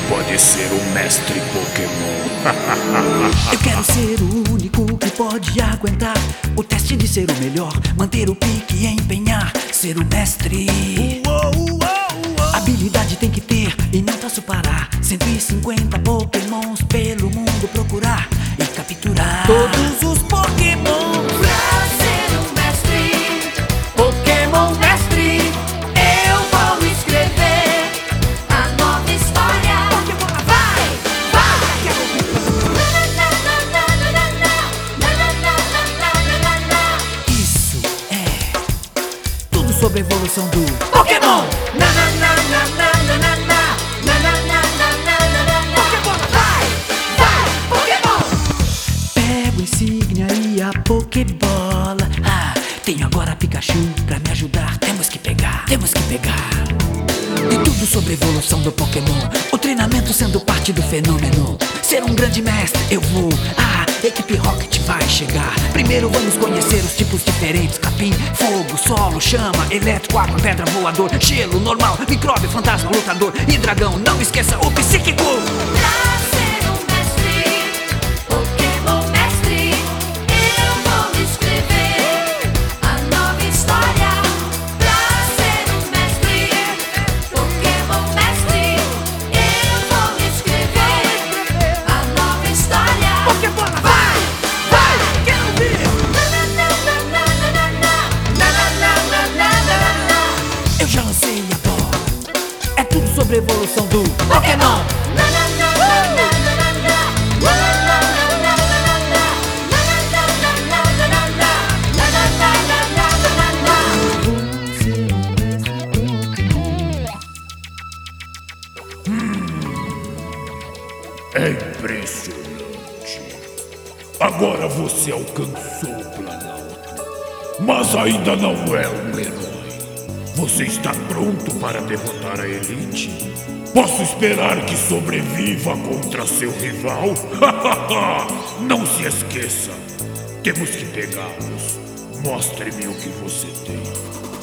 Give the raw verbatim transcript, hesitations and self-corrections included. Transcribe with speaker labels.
Speaker 1: pode ser um mestre Pokémon.
Speaker 2: Eu quero ser o único que pode aguentar o teste de ser o melhor, manter o pique e empenhar, ser o mestre. Habilidade tem que ter e não posso parar. Cento e cinquenta Pokémons pelo mundo procurar e capturar todos os Pokémons.
Speaker 3: Pra ser um mestre, Pokémon mestre, eu vou escrever a nova história. Vai, vai!
Speaker 2: Isso é tudo sobre a evolução do
Speaker 3: Pokémon!
Speaker 2: Pego a insígnia e a Pokébola. Ah, tenho agora a Pikachu pra me ajudar. Temos que pegar, temos que pegar. E tudo sobre a evolução do Pokémon, o treinamento sendo parte do fenômeno. Ser um grande mestre eu vou. Ah, equipe Rocket vai chegar. Primeiro vamos conhecer os tipos diferentes: capim, fogo, solo, chama, elétrico, água, pedra, voador, gelo, normal, micróbio, fantasma, lutador e dragão. Não esqueça o psíquico.
Speaker 3: Pra ser um mestre, Pokémon mestre, eu vou escrever a nova história. Pra ser um mestre, Pokémon mestre, eu vou escrever a nova história.
Speaker 2: Pokébola, vai, vai, quero ver. Eu já lancei a bola. É tudo sobre a evolução do
Speaker 3: Pokémon!
Speaker 1: É impressionante. Agora você alcançou o Planalto, mas ainda não é um herói. Você está pronto para derrotar a Elite? Posso esperar que sobreviva contra seu rival? Não se esqueça, temos que pegá-los. Mostre-me o que você tem.